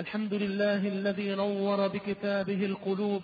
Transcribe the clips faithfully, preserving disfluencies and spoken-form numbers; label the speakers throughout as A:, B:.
A: الحمد لله الذي نور بكتابه القلوب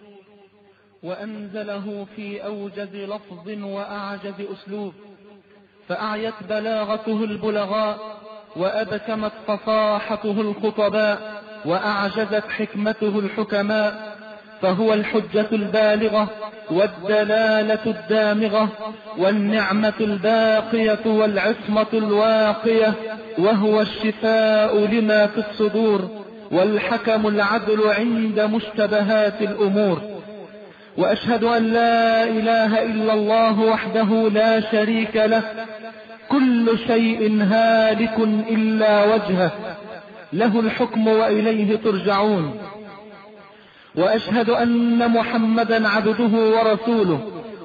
A: وأنزله في أوجز لفظ وأعجز أسلوب، فأعيت بلاغته البلغاء وأبكمت فصاحته الخطباء وأعجزت حكمته الحكماء، فهو الحجة البالغة والدلالة الدامغة والنعمة الباقية والعصمة الواقية، وهو الشفاء لما في الصدور والحكم العدل عند مشتبهات الأمور. وأشهد أن لا إله إلا الله وحده لا شريك له، كل شيء هالك إلا وجهه، له الحكم وإليه ترجعون. وأشهد أن محمدا عبده ورسوله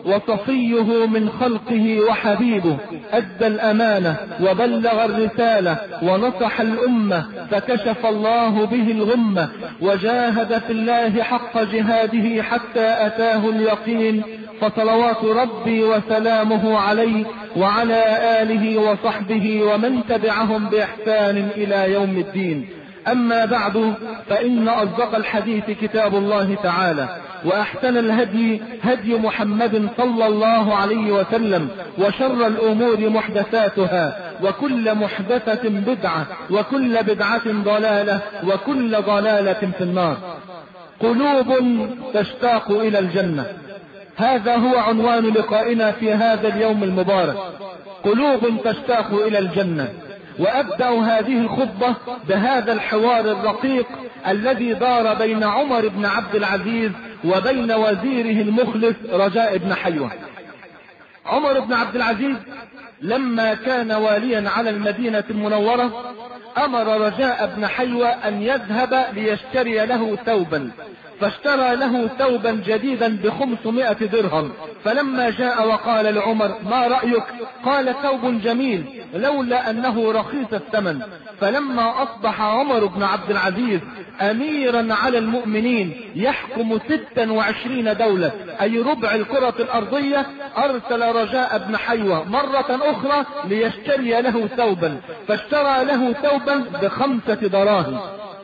A: وصفيه من خلقه وحبيبه، أدى الأمانة وبلغ الرسالة ونصح الأمة، فكشف الله به الغمة وجاهد في الله حق جهاده حتى أتاه اليقين، فصلوات ربي وسلامه عليه وعلى آله وصحبه ومن تبعهم بإحسان إلى يوم الدين. أما بعد، فإن أصدق الحديث كتاب الله تعالى، وأحسن الهدي هدي محمد صلى الله عليه وسلم، وشر الأمور محدثاتها، وكل محدثة بدعة، وكل بدعة ضلالة، وكل ضلالة في النار. قلوب تشتاق إلى الجنة، هذا هو عنوان لقائنا في هذا اليوم المبارك. قلوب تشتاق إلى الجنة. وأبدأ هذه الخطبة بهذا الحوار الرقيق الذي دار بين عمر بن عبد العزيز وبين وزيره المخلص رجاء بن حيوة. عمر بن عبد العزيز لما كان واليا على المدينة المنورة أمر رجاء بن حيوة أن يذهب ليشتري له ثوبا، فاشترى له ثوبا جديدا بخمسمائة درهم. فلما جاء وقال لعمر: ما رأيك؟ قال: ثوب جميل لولا أنه رخيص الثمن. فلما أصبح عمر بن عبد العزيز أميرا على المؤمنين يحكم ستة وعشرين دولة، أي ربع الكرة الأرضية، أرسل رجاء بن حيوة مرة أخرى ليشتري له ثوبا، فاشترى له ثوبا بخمسة دراهم.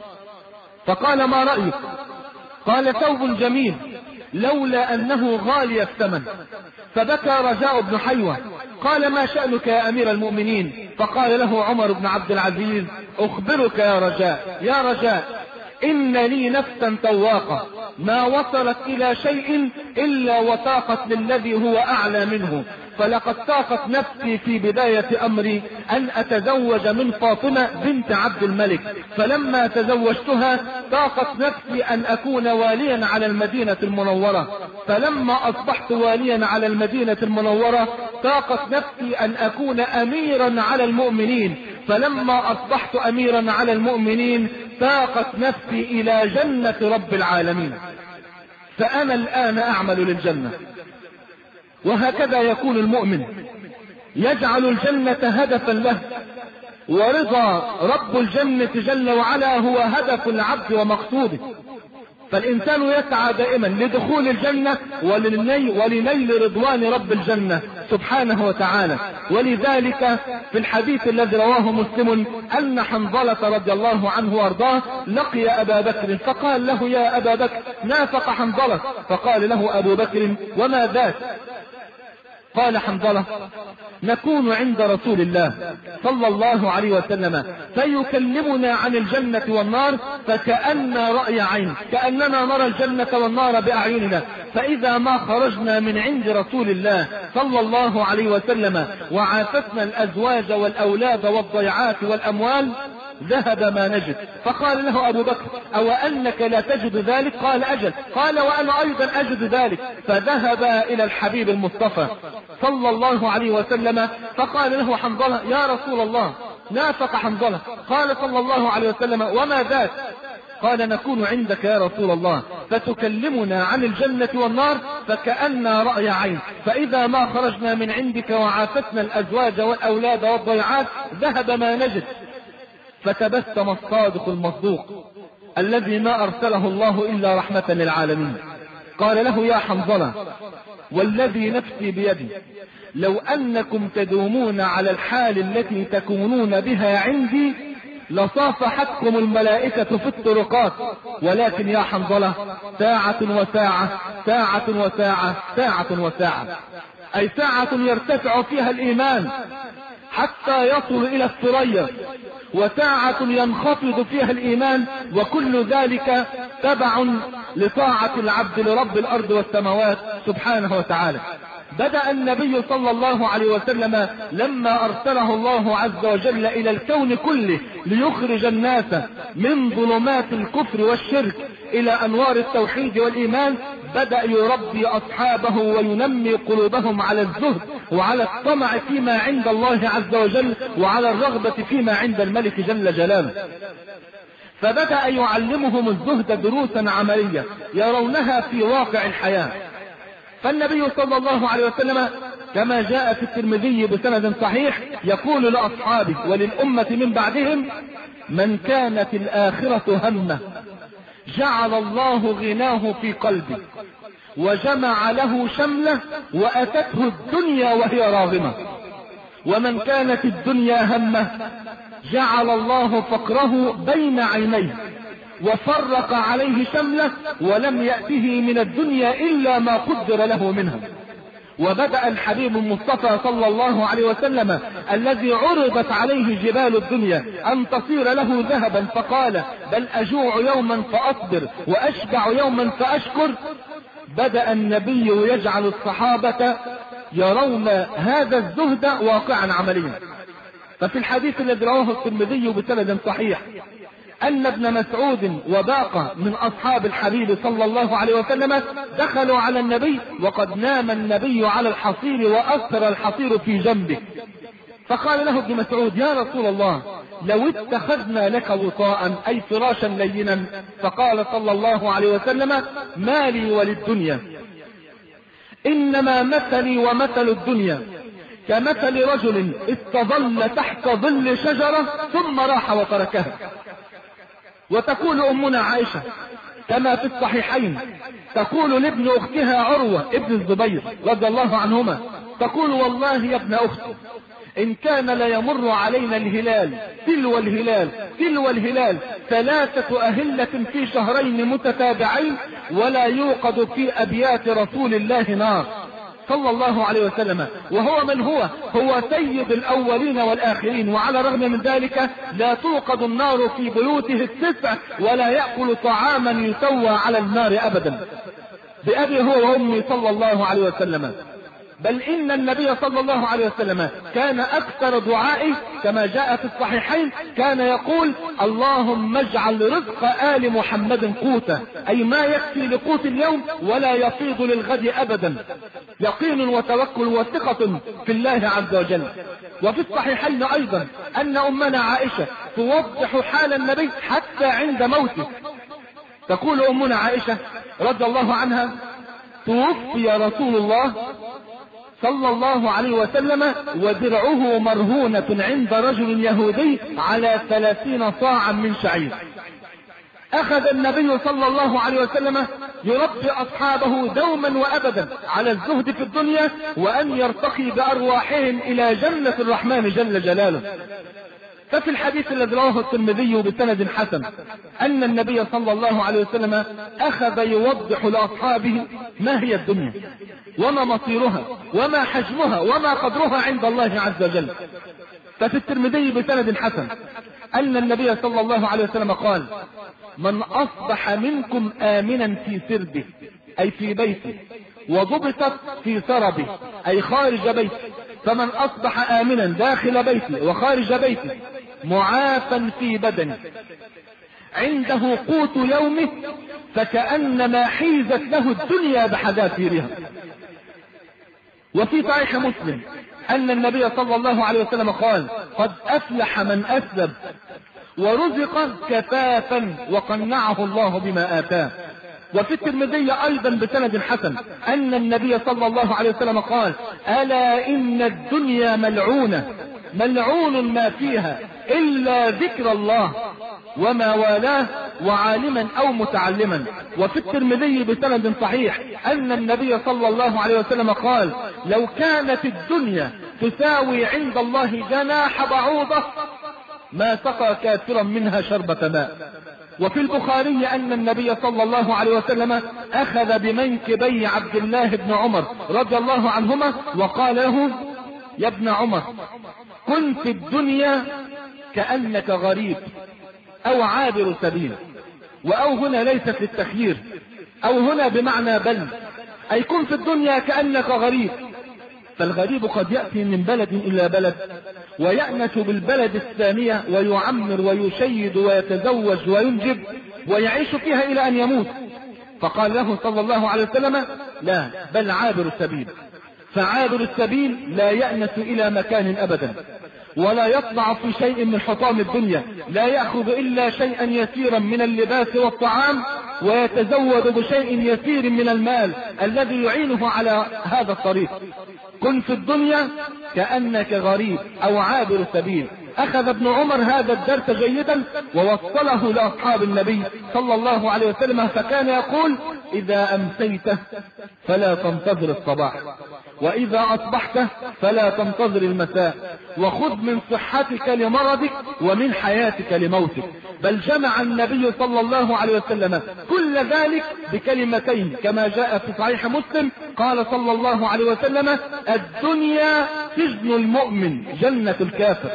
A: فقال: ما رأيك؟ قال: ثوب جميل لولا أنه غالي الثمن. فبكى رجاء بن حيوة. قال: ما شأنك يا أمير المؤمنين؟ فقال له عمر بن عبد العزيز: أخبرك يا رجاء يا رجاء إن لي نفسا تواقة ما وصلت إلى شيء إلا وطاقت للذي هو أعلى منه، فلقد طاقت نفسي في بداية أمري أن أتزوج من فاطمة بنت عبد الملك، فلما تزوجتها طاقت نفسي أن أكون واليا على المدينة المنورة، فلما أصبحت واليا على المدينة المنورة طاقت نفسي أن أكون أميرا على المؤمنين، فلما أصبحت أميرا على المؤمنين طاقت نفسي إلى جنة رب العالمين، فأنا الآن أعمل للجنة. وهكذا يكون المؤمن، يجعل الجنة هدفا له، ورضا رب الجنة جل وعلا هو هدف العبد ومقصوده. فالإنسان يسعى دائما لدخول الجنة ولنيل رضوان رب الجنة سبحانه وتعالى. ولذلك في الحديث الذي رواه مسلم أن حنظلة رضي الله عنه وارضاه لقي أبا بكر فقال له: يا أبا بكر، نافق حنظلة. فقال له أبو بكر: وما ذاك؟ قال حنظلة: نكون عند رسول الله صلى الله عليه وسلم فيكلمنا عن الجنة والنار فكأن رأي عين، كأننا نرى الجنة والنار بأعيننا، فإذا ما خرجنا من عند رسول الله صلى الله عليه وسلم وعافتنا الأزواج والأولاد والضيعات والأموال ذهب ما نجد. فقال له أبو بكر: أو أنك لا تجد ذلك؟ قال: أجل. قال: وأنا أيضا أجد ذلك. فذهب إلى الحبيب المصطفى صلى الله عليه وسلم فقال له حنظلة: يا رسول الله، نافق حنظلة. قال صلى الله عليه وسلم: وما ذاك؟ قال: نكون عندك يا رسول الله فتكلمنا عن الجنة والنار فكأن رأي عين، فإذا ما خرجنا من عندك وعافتنا الأزواج والأولاد والضيعات ذهب ما نجد. فتبسم الصادق المصدوق الذي ما أرسله الله إلا رحمة للعالمين. قال له: يا حنظلة، والذي نفسي بيدي لو أنكم تدومون على الحال التي تكونون بها عندي لصافحتكم الملائكة في الطرقات، ولكن يا حنظلة ساعة وساعة ساعة وساعة ساعة وساعة، أي ساعة يرتفع فيها الإيمان حتى يصل إلى الثريا، وساعة ينخفض فيها الإيمان، وكل ذلك تبع لطاعة العبد لرب الأرض والسماوات سبحانه وتعالى. بدأ النبي صلى الله عليه وسلم لما أرسله الله عز وجل إلى الكون كله ليخرج الناس من ظلمات الكفر والشرك إلى أنوار التوحيد والإيمان، بدأ يربي أصحابه وينمي قلوبهم على الزهد وعلى الطمع فيما عند الله عز وجل وعلى الرغبة فيما عند الملك جل جلاله. فبدأ يعلمهم الزهد دروسا عملية يرونها في واقع الحياة. فالنبي صلى الله عليه وسلم كما جاء في الترمذي بسند صحيح يقول لأصحابه وللأمة من بعدهم: من كانت الآخرة همه جعل الله غناه في قلبه وجمع له شمله وأتته الدنيا وهي راغمة، ومن كانت الدنيا همه جعل الله فقره بين عينيه وفرق عليه شمله ولم يأته من الدنيا إلا ما قدر له منها. وبدأ الحبيب المصطفى صلى الله عليه وسلم الذي عرضت عليه جبال الدنيا أن تصير له ذهبا فقال: بل أجوع يوما فأصبر وأشبع يوما فأشكر. بدأ النبي يجعل الصحابة يرون هذا الزهد واقعا عمليا. ففي الحديث الذي رواه الترمذي بسند صحيح أن ابن مسعود وباقة من أصحاب الحبيب صلى الله عليه وسلم دخلوا على النبي وقد نام النبي على الحصير وأثر الحصير في جنبه، فقال له ابن مسعود: يا رسول الله لو اتخذنا لك وطاء أي فراشا لينا. فقال صلى الله عليه وسلم: ما لي وللدنيا، إنما مثلي ومثل الدنيا كمثل رجل استظل تحت ظل شجرة ثم راح وتركها. وتقول أمنا عائشة كما في الصحيحين، تقول لابن أختها عروة ابن الزبير رضي الله عنهما، تقول: والله يا ابن أختي إن كان ليمر علينا الهلال تلو الهلال تلو الهلال ثلاثة أهلة في شهرين متتابعين ولا يوقد في أبيات رسول الله نار صلى الله عليه وسلم، وهو من هو هو سيد الأولين والآخرين، وعلى الرغم من ذلك لا توقد النار في بيوته التسع ولا يأكل طعاما يسوى على النار أبدا. بأبي هو وأمي صلى الله عليه وسلم. بل إن النبي صلى الله عليه وسلم كان أكثر دعائه كما جاء في الصحيحين كان يقول: اللهم اجعل رزق آل محمد قوتا، أي ما يكفي لقوت اليوم ولا يفيض للغد أبدا، يقين وتوكل وثقة في الله عز وجل. وفي الصحيحين أيضا أن أمنا عائشة توضح حال النبي حتى عند موته. تقول أمنا عائشة رضي الله عنها: توفي رسول الله صلى الله عليه وسلم ودرعه مرهونة عند رجل يهودي على ثلاثين صاعا من شعير. أخذ النبي صلى الله عليه وسلم يربي أصحابه دوما وأبدا على الزهد في الدنيا وأن يرتقي بأرواحهم إلى جنة الرحمن جل جلاله. ففي الحديث الذي رواه الترمذي بسند حسن أن النبي صلى الله عليه وسلم أخذ يوضح لأصحابه ما هي الدنيا وما مصيرها وما حجمها وما قدرها عند الله عز وجل. ففي الترمذي بسند حسن أن النبي صلى الله عليه وسلم قال: من أصبح منكم آمنا في سربه أي في بيته وضبطت في سربه أي خارج بيته، فمن أصبح آمنا داخل بيته وخارج بيته معافا في بدنه عنده قوت يومه فكأنما حيزت له الدنيا بحذافيرها. وفي صحيح مسلم أن النبي صلى الله عليه وسلم قال: قد أفلح من أسلم ورزق كفافا وقنعه الله بما آتاه. وفي الترمذي أيضا بسند حسن أن النبي صلى الله عليه وسلم قال: ألا إن الدنيا ملعونة ملعون ما فيها إلا ذكر الله وما والاه وعالما أو متعلما. وفي الترمذي بسند صحيح أن النبي صلى الله عليه وسلم قال: لو كانت الدنيا تساوي عند الله جناح بعوضة ما سقى كافرا منها شربة ماء. وفي البخاري أن النبي صلى الله عليه وسلم أخذ بمنكبي عبد الله بن عمر رضي الله عنهما وقال له: يا ابن عمر، كن في الدنيا كأنك غريب أو عابر سبيل. وأو هنا ليست للتخيير، أو هنا بمعنى بل، أي كن في الدنيا كأنك غريب. فالغريب قد يأتي من بلد إلى بلد ويأنس بالبلد الثانية ويعمر ويشيد ويتزوج وينجب ويعيش فيها إلى أن يموت. فقال له صلى الله عليه وسلم: لا، بل عابر السبيل. فعابر السبيل لا يأنس إلى مكان أبدا، ولا يطمع في شيء من حطام الدنيا، لا يأخذ إلا شيئا يسيرا من اللباس والطعام، ويتزود بشيء يسير من المال الذي يعينه على هذا الطريق. كن في الدنيا كأنك غريب أو عابر سبيل. أخذ ابن عمر هذا الدرس جيدا ووصله لأصحاب النبي صلى الله عليه وسلم، فكان يقول: إذا أمسيت فلا تنتظر الصباح، وإذا أصبحت فلا تنتظر المساء، وخذ من صحتك لمرضك ومن حياتك لموتك. بل جمع النبي صلى الله عليه وسلم كل ذلك بكلمتين كما جاء في صحيح مسلم. قال صلى الله عليه وسلم: الدنيا سجن المؤمن جنة الكافر.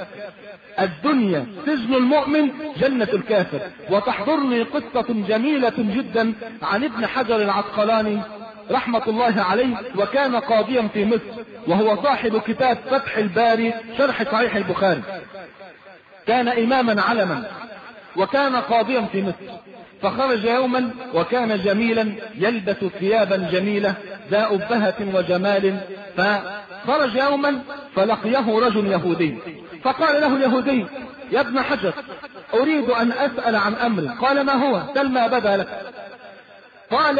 A: الدنيا سجن المؤمن جنة الكافر. وتحضرني قصة جميلة جدا عن ابن حجر العسقلاني رحمة الله عليه، وكان قاضيا في مصر، وهو صاحب كتاب فتح الباري شرح صحيح البخاري. كان إماما علما وكان قاضيا في مصر. فخرج يوما وكان جميلا يلبس ثيابا جميلة ذا أبهة وجمال. فخرج يوما فلقيه رجل يهودي، فقال له اليهودي: يا ابن حجر، أريد أن أسأل عن أمر. قال: ما هو؟ سل ما بدا لك. قال: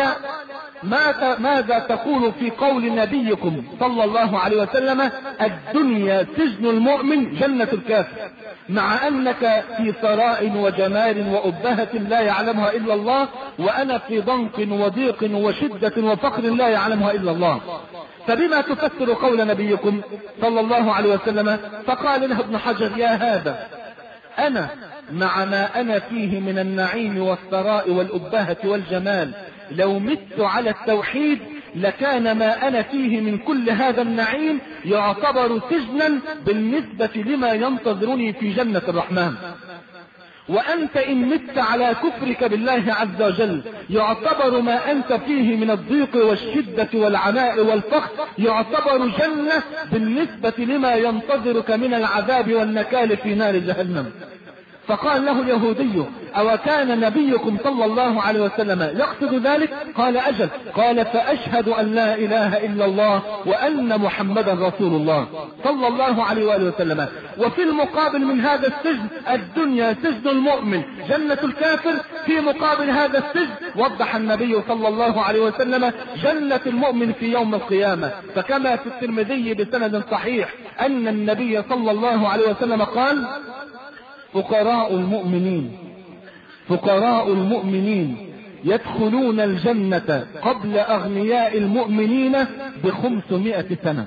A: ماذا تقول في قول نبيكم صلى الله عليه وسلم: الدنيا سجن المؤمن جنة الكافر، مع أنك في ثراء وجمال وأبهة لا يعلمها إلا الله، وأنا في ضنك وضيق وشدة وفقر لا يعلمها إلا الله، فبما تفسر قول نبيكم صلى الله عليه وسلم؟ فقال له ابن حجر: يا هذا، أنا مع ما أنا فيه من النعيم والثراء والأبهة والجمال لو مت على التوحيد لكان ما أنا فيه من كل هذا النعيم يعتبر سجنا بالنسبة لما ينتظرني في جنة الرحمن. وأنت إن مت على كفرك بالله عز وجل يعتبر ما أنت فيه من الضيق والشدة والعناء والفقر يعتبر جنة بالنسبة لما ينتظرك من العذاب والنكال في نار جهنم. فقال له اليهودي: أو كان نبيكم صلى الله عليه وسلم يقصد ذلك؟ قال: أجل. قال: فأشهد أن لا إله إلا الله وأن محمدا رسول الله صلى الله عليه وآله وسلم. وفي المقابل من هذا السجن الدنيا سجن المؤمن جنة الكافر، في مقابل هذا السجن وضح النبي صلى الله عليه وسلم جنة المؤمن في يوم القيامة. فكما في الترمذي بسند صحيح أن النبي صلى الله عليه وسلم قال: فقراء المؤمنين فقراء المؤمنين يدخلون الجنة قبل أغنياء المؤمنين بخمسمائة سنة.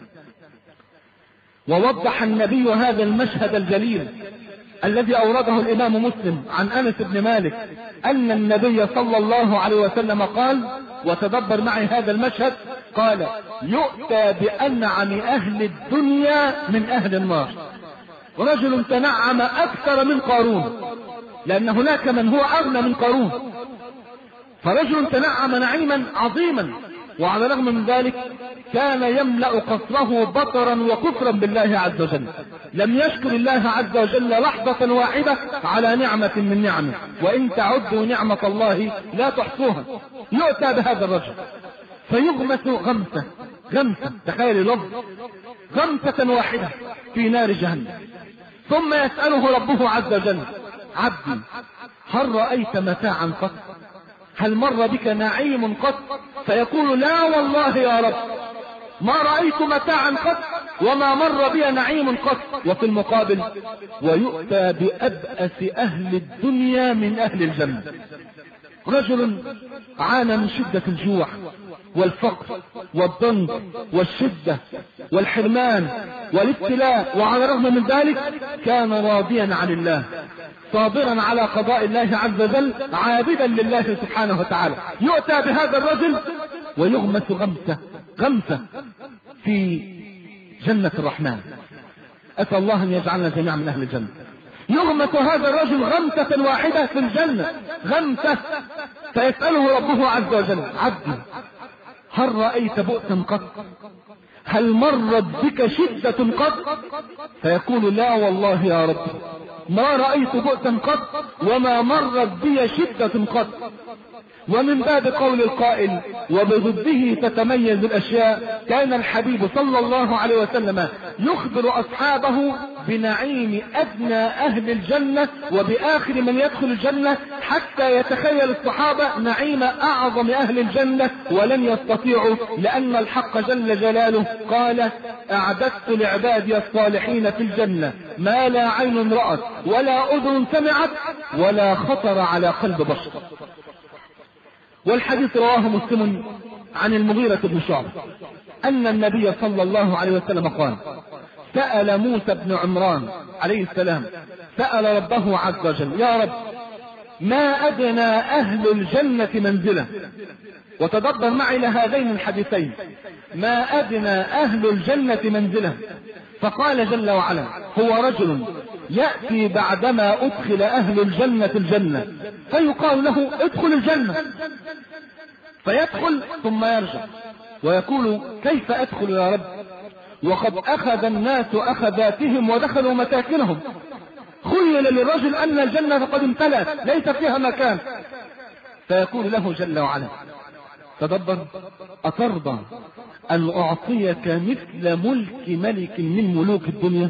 A: ووضح النبي هذا المشهد الجليل الذي أورده الإمام مسلم عن أنس بن مالك أن النبي صلى الله عليه وسلم قال، وتدبر معي هذا المشهد، قال: يؤتى بأنعم أهل الدنيا من أهل النار. رجل تنعم أكثر من قارون، لأن هناك من هو أغنى من قارون، فرجل تنعم نعيما عظيما، وعلى الرغم من ذلك كان يملأ قصره بطرا وكفرا بالله عز وجل، لم يشكر الله عز وجل لحظة واحدة على نعمة من نعمه، وإن تعدوا نعمة الله لا تحصوها. يؤتى بهذا الرجل فيغمس غمسة غمسة تخيل اللفظ، غمسة واحدة في نار جهنم، ثم يسأله ربه عز وجل: عبدي، هل رأيت متاعا قط؟ هل مر بك نعيم قط؟ فيقول: لا والله يا رب، ما رأيت متاعا قط وما مر بي نعيم قط. وفي المقابل ويؤتى بأبأس أهل الدنيا من أهل الجنة، رجل عانى من شدة الجوع والفقر والضنك والشدة والحرمان والابتلاء، وعلى الرغم من ذلك كان راضيا عن الله، صابرا على قضاء الله عز وجل، عابدا لله سبحانه وتعالى. يؤتى بهذا الرجل ويغمس غمسة غمسة في جنة الرحمن. أسأل الله أن يجعلنا جميعا من أهل الجنة. يغمس هذا الرجل غمسة واحدة في الجنة، غمسة، فيسأله ربه عز وجل: عبدي هل رأيت بؤسا قط؟ هل مرت بك شدة قط؟ فيقول: لا والله يا رب، ما رأيت بؤسا قط وما مرت بي شدة قط. ومن باب قول القائل: وبضده تتميز الأشياء، كان الحبيب صلى الله عليه وسلم يخبر أصحابه بنعيم أدنى أهل الجنة وبآخر من يدخل الجنة، حتى يتخيل الصحابة نعيم أعظم أهل الجنة ولن يستطيعوا، لأن الحق جل جلاله قال: أعددت لعبادي الصالحين في الجنة ما لا عين رأت ولا أذن سمعت ولا خطر على قلب بشر. والحديث رواه مسلم عن المغيرة بن شعبة أن النبي صلى الله عليه وسلم قال: سأل موسى بن عمران عليه السلام، سأل ربه عز وجل: يا رب، ما أدنى أهل الجنة منزلة؟ وتدبر معي لهذين الحديثين: ما أدنى أهل الجنة منزلة؟ فقال جل وعلا: هو رجل يأتي بعدما أدخل أهل الجنة الجنة فيقال له: ادخل الجنة، فيدخل ثم يرجع ويقول: كيف أدخل يا رب وقد أخذ الناس أخذاتهم ودخلوا مساكنهم؟ خيل للرجل أن الجنة قد امتلأت ليس فيها مكان. فيقول له جل وعلا: تدبر، أترضى أن أعطيك مثل ملك ملك من ملوك الدنيا؟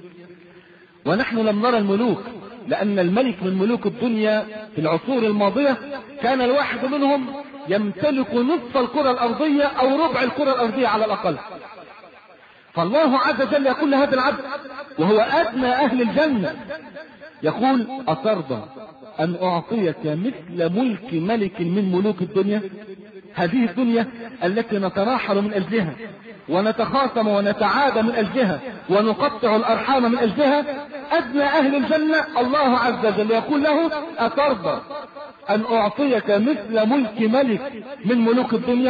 A: ونحن لم نرى الملوك، لأن الملك من ملوك الدنيا في العصور الماضية كان الواحد منهم يمتلك نصف الكرة الأرضية أو ربع الكرة الأرضية على الأقل. فالله عز وجل يقول لهذا العبد وهو أدنى أهل الجنة، يقول: أترضى أن أعطيك مثل ملك ملك من ملوك الدنيا؟ هذه الدنيا التي نتراحل من أجلها ونتخاصم ونتعادى من أجلها ونقطع الأرحام من أجلها، أدنى أهل الجنة الله عز وجل يقول له: أترضى أن أعطيك مثل ملك ملك من ملوك الدنيا؟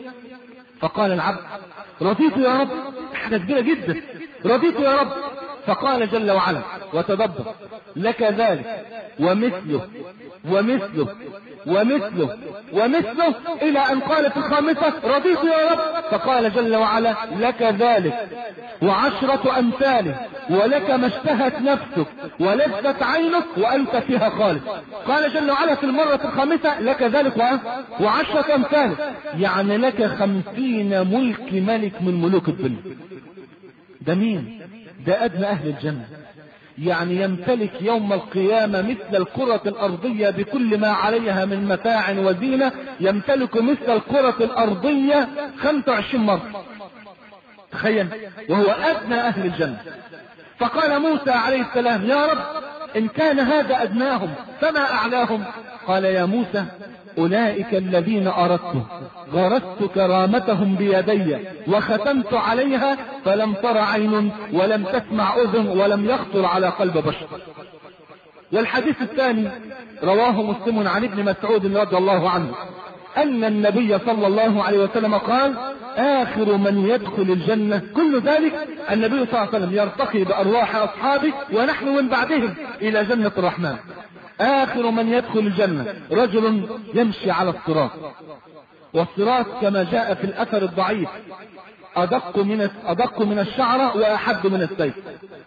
A: فقال العبد: رضيت يا رب. حاجة كبيرة جدا، رضيت يا رب. فقال جل وعلا: وتدبر، لك ذلك ومثله ومثله ومثله ومثله، إلى أن قال في الخامسة: رضيت يا رب. فقال جل وعلا: لك ذلك وعشرة أمثاله، ولك ما اشتهت نفسك ولذت عينك وأنت فيها خالد. قال جل وعلا في المرة الخامسة: لك ذلك وعشرة أمثاله، يعني لك خمسين ملك ملك من ملوك الدنيا. ده مين؟ ده أدنى أهل الجنة، يعني يمتلك يوم القيامة مثل الكرة الأرضية بكل ما عليها من متاع وزينة، يمتلك مثل الكرة الأرضية خمسة وعشرين مرة. تخيل، وهو أدنى أهل الجنة. فقال موسى عليه السلام: يا رب، إن كان هذا أدناهم فما أعلاهم؟ قال: يا موسى، أولئك الذين أردت غرست كرامتهم بيدي وختمت عليها فلم تر عين ولم تسمع أذن ولم يخطر على قلب بشر. والحديث الثاني رواه مسلم عن ابن مسعود رضي الله عنه أن النبي صلى الله عليه وسلم قال: آخر من يدخل الجنة. كل ذلك النبي صلى الله عليه وسلم يرتقي بأرواح أصحابه ونحن من بعدهم إلى جنة الرحمن. آخر من يدخل الجنة رجل يمشي على الصراط، والصراط كما جاء في الأثر الضعيف أدق من أدق من الشعرة وأحد من السيف،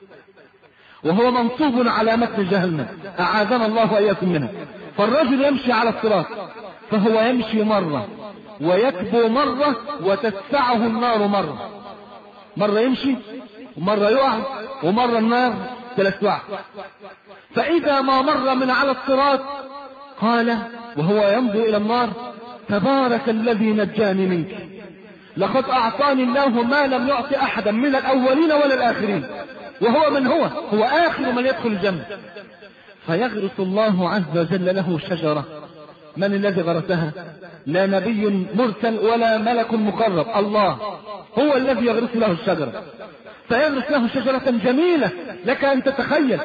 A: وهو منصوب على متن جهنم، أعاذنا الله وإياكم منها. فالرجل يمشي على الصراط، فهو يمشي مرة ويكبو مرة وتسعه النار مرة. مرة يمشي ومرة يقع ومرة النار تلسعه. فإذا ما مر من على الصراط قال وهو يمضي إلى النار: تبارك الذي نجاني منك، لقد أعطاني الله ما لم يعطي أحدا من الأولين ولا الآخرين. وهو من هو؟ هو آخر من يدخل الجنة. فيغرس الله عز وجل له شجرة من الذي غرسها؟ لا نبي مرسل ولا ملك مقرب، الله هو الذي يغرس له الشجرة، فيغرس له شجرة جميلة لك أن تتخيل.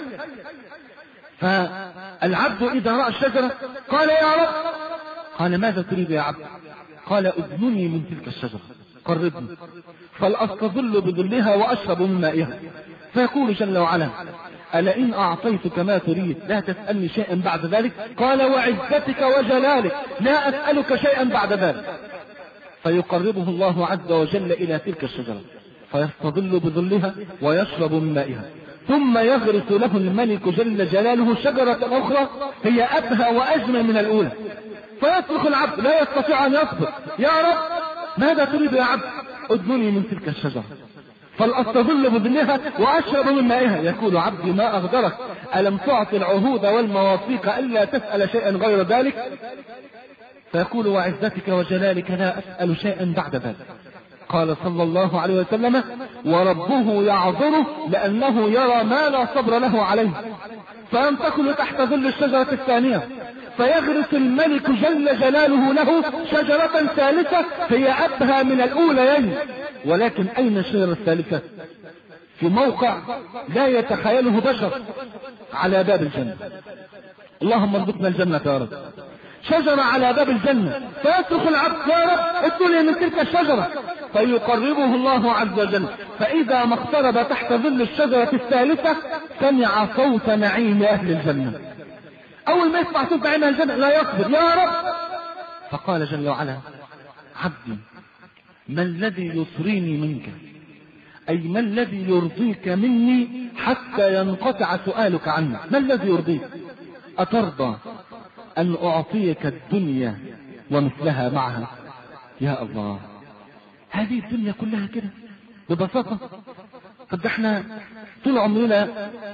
A: فالعبد إذا رأى الشجرة قال يا رب، قال ماذا تريد يا عبد؟ قال ادنني من تلك الشجرة، قربني فلأستظل بظلها وأشرب من مائها. فيقول جل وعلا ألا إن أعطيتك ما تريد لا تسألني شيئا بعد ذلك؟ قال وعزتك وجلالك لا أسألك شيئا بعد ذلك. فيقربه الله عز وجل إلى تلك الشجرة فيستظل بظلها ويشرب من مائها، ثم يغرس له الملك جل جلاله شجرة أخرى هي أبهى وأجمل من الأولى. فيصرخ العبد لا يستطيع أن يصبر، يا رب ماذا تريد يا عبد؟ ادنني من تلك الشجرة فلأستظل بظلها وأشرب من مائها. يقول عبدي ما أغدرك، ألم تعطي العهود والمواثيق ألا تسأل شيئا غير ذلك؟ فيقول وعزتك وجلالك لا أسأل شيئا بعد ذلك. قال صلى الله عليه وسلم وربه يعذره لأنه يرى ما لا صبر له عليه. فينتقل تحت ظل الشجرة الثانية فيغرس الملك جل جلاله له شجرة ثالثة هي أبهى من الأوليين. ولكن أين الشجرة الثالثة؟ في موقع لا يتخيله بشر على باب الجنة. اللهم ارزقنا الجنة يا رب. شجرة على باب الجنة، فيصرخ العبد يا رب ادنني من تلك الشجرة فيقربه الله عز وجل. فإذا ما اقترب تحت ظل الشجرة الثالثة سمع صوت نعيم أهل الجنة. أول ما يسمع صوت نعيم أهل الجنة لا يصبر، يا رب. فقال جل وعلا عبدي ما الذي يصريني منك، أي ما الذي يرضيك مني حتى ينقطع سؤالك عني؟ ما الذي يرضيك؟ أترضى أن أعطيك الدنيا ومثلها معها؟ يا الله، هذه الدنيا كلها كده ببساطة؟ قد احنا طول عمرنا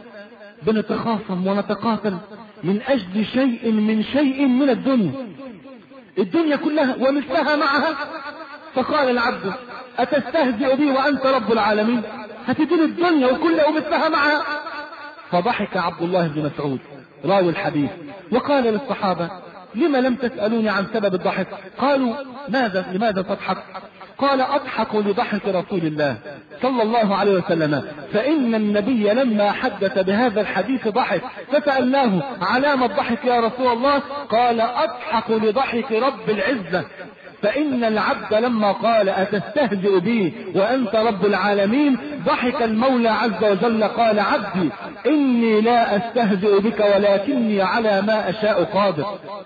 A: بنتخاصم ونتقاتل من أجل شيء من شيء من الدنيا، الدنيا كلها ومثلها معها. فقال العبد أتستهزئ بي وأنت رب العالمين؟ هتدين الدنيا وكلها ومثلها معها؟ فضحك عبد الله بن مسعود راوي الحديث وقال للصحابة لما لم تسألوني عن سبب الضحك؟ قالوا ماذا لماذا تضحك؟ قال أضحك لضحك رسول الله صلى الله عليه وسلم، فإن النبي لما حدث بهذا الحديث ضحك، فسألناه علامة الضحك يا رسول الله؟ قال أضحك لضحك رب العزة، فإن العبد لما قال أتستهزئ بي وأنت رب العالمين ضحك المولى عز وجل قال عبدي إني لا أستهزئ بك ولكني على ما أشاء قادر،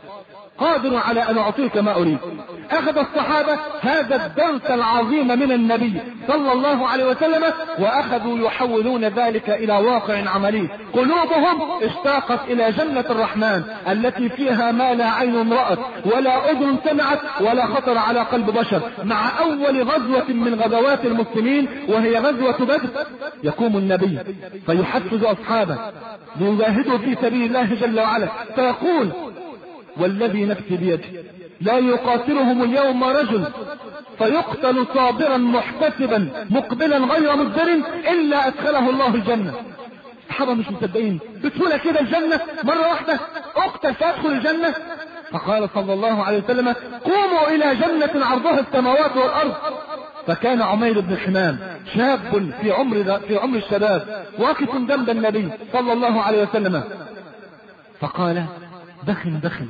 A: قادر على أن أعطيك ما أريد. أخذ الصحابة هذا الدرس العظيم من النبي صلى الله عليه وسلم وأخذوا يحولون ذلك إلى واقع عملي. قلوبهم اشتاقت إلى جنة الرحمن التي فيها ما لا عين رأت ولا أذن سمعت ولا خطر على قلب بشر. مع أول غزوة من غزوات المسلمين وهي غزوة بدر يقوم النبي فيحفز أصحابه ليجاهدوا في سبيل الله جل وعلا، فيقول والذي نفسي بيده لا يقاتلهم اليوم رجل فيقتل صابرا محتسبا مقبلا غير مدبر إلا أدخله الله الجنة. الصحابة مش مصدقين، بسهولة كده الجنة مرة واحدة اقتل فادخل الجنة؟ فقال صلى الله عليه وسلم قوموا إلى جنة عرضها السماوات والأرض. فكان عمير بن حمام شاب في عمر في عمر الشباب واقف جنب النبي صلى الله عليه وسلم فقال دخن دخن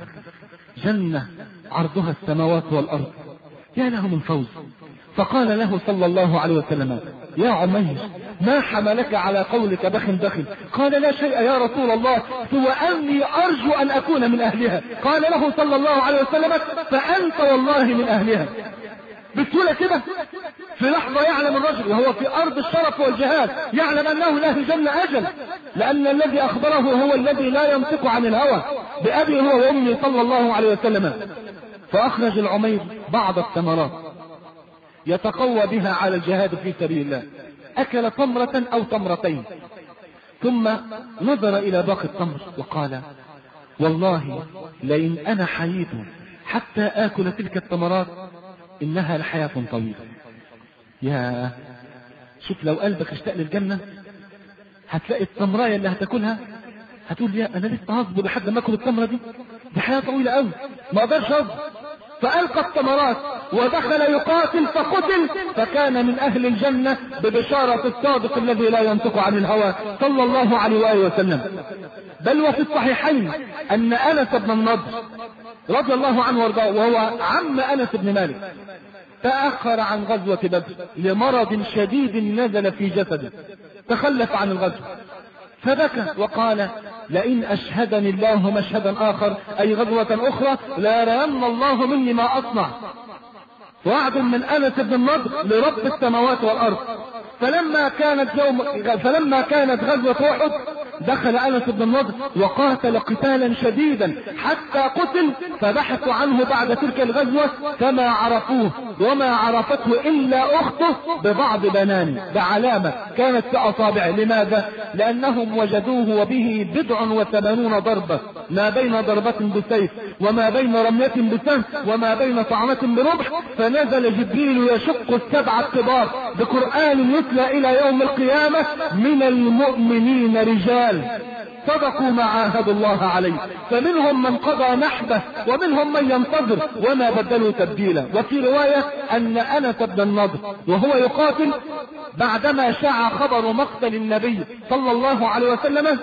A: جنة عرضها السماوات والأرض، يا له من فوز. فقال له صلى الله عليه وسلم يا عمير ما حملك على قولك دخن دخن؟ قال لا شيء يا رسول الله سوى أني أرجو أن أكون من أهلها. قال له صلى الله عليه وسلم فأنت والله من أهلها. بسهولة كده في لحظة يعلم الرجل وهو في أرض الشرف والجهاد يعلم أنه له جل أجل، لأن الذي أخبره هو الذي لا ينطق عن الهوى بأبي هو وأمي صلى الله عليه وسلم. فأخرج العمير بعض الثمرات يتقوى بها على الجهاد في سبيل الله، أكل تمرة أو تمرتين ثم نظر إلى باقي التمر وقال والله لئن أنا حييت حتى آكل تلك التمرات إنها لحياة طويلة. يا شوف لو قلبك اشتاق للجنة هتلاقي التمراية اللي هتاكلها هتقول يا أنا لسه هصبر لحد ما أكل التمرة دي، دي حياة طويلة قوي. ما قدرش يصبر، فألقى الثمرات ودخل يقاتل فقتل، فكان من أهل الجنة ببشارة الصادق الذي لا ينطق عن الهوى صلى الله عليه وآله وسلم. بل وفي الصحيحين أن أنس بن النضر رضي الله عنه وارضاه وهو عم أنس بن مالك تأخر عن غزوة بدر لمرض شديد نزل في جسده، تخلف عن الغزوة، فبكى وقال لئن أشهدني الله مشهدا آخر أي غزوة أخرى لا يرين الله مني ما أصنع. وعد من أنس بن النضر لرب السماوات والأرض. فلما كانت يوم فلما كانت غزوة أحد دخل أنس بن النضر وقاتل قتالا شديدا حتى قتل، فبحثوا عنه بعد تلك الغزوة فما عرفوه وما عرفته إلا أخته ببعض بنانه بعلامة كانت في أصابعه. لماذا؟ لأنهم وجدوه وبه بضع وثمانون ضربة، ما بين ضربة بسيف وما بين رمية بسهم وما بين طعنة برمح. فنزل جبريل يشق السبع الكبار بقرآن يتلى إلى يوم القيامة: من المؤمنين رجال صدقوا ما عاهدوا الله عليه، فمنهم من قضى نحبه ومنهم من ينتظر وما بدلوا تبديلا. وفي رواية أن أنس بن النضر وهو يقاتل بعدما شاع خبر مقتل النبي صلى الله عليه وسلم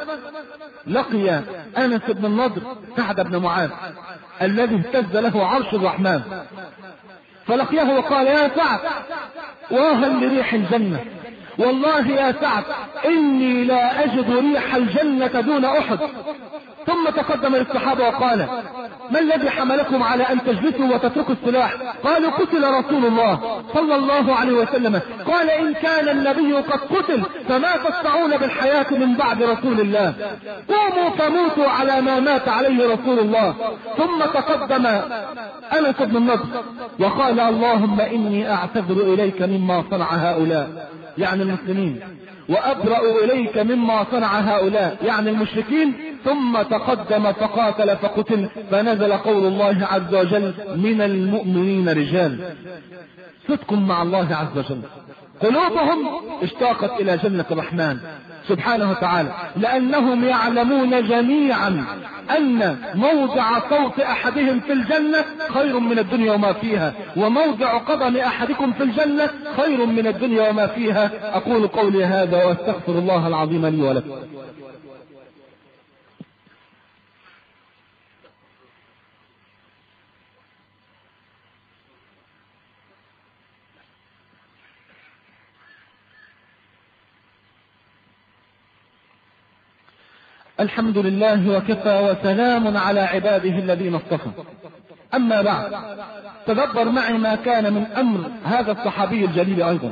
A: لقي أنس بن النضر سعد بن معاذ الذي اهتز له عرش الرحمن، فلقيه وقال: يا سعد، واهل لريح الجنة، والله يا سعد إني لا أجد ريح الجنة دون أحد. ثم تقدم للصحابة وقال: ما الذي حملكم على أن تجلسوا وتتركوا السلاح؟ قالوا: قتل رسول الله صلى الله عليه وسلم. قال: إن كان النبي قد قتل فما تصنعون بالحياة من بعد رسول الله؟ قوموا فموتوا على ما مات عليه رسول الله. ثم تقدم أنس بن النضر وقال: اللهم إني أعتذر إليك مما صنع هؤلاء، يعني المسلمين، وأبرأ إليك مما صنع هؤلاء، يعني المشركين. ثم تقدم فقاتل فقتل، فنزل قول الله عز وجل: من المؤمنين رجال. صدق مع الله عز وجل، قلوبهم اشتاقت إلى جنة الرحمن سبحانه وتعالى، لأنهم يعلمون جميعا أن موضع صوت أحدهم في الجنة خير من الدنيا وما فيها، وموضع قدم أحدكم في الجنة خير من الدنيا وما فيها. أقول قولي هذا وأستغفر الله العظيم لي ولكم. الحمد لله وكفى وسلام على عباده الذين اصطفى. أما بعد، تدبر معي ما كان من أمر هذا الصحابي الجليل أيضا.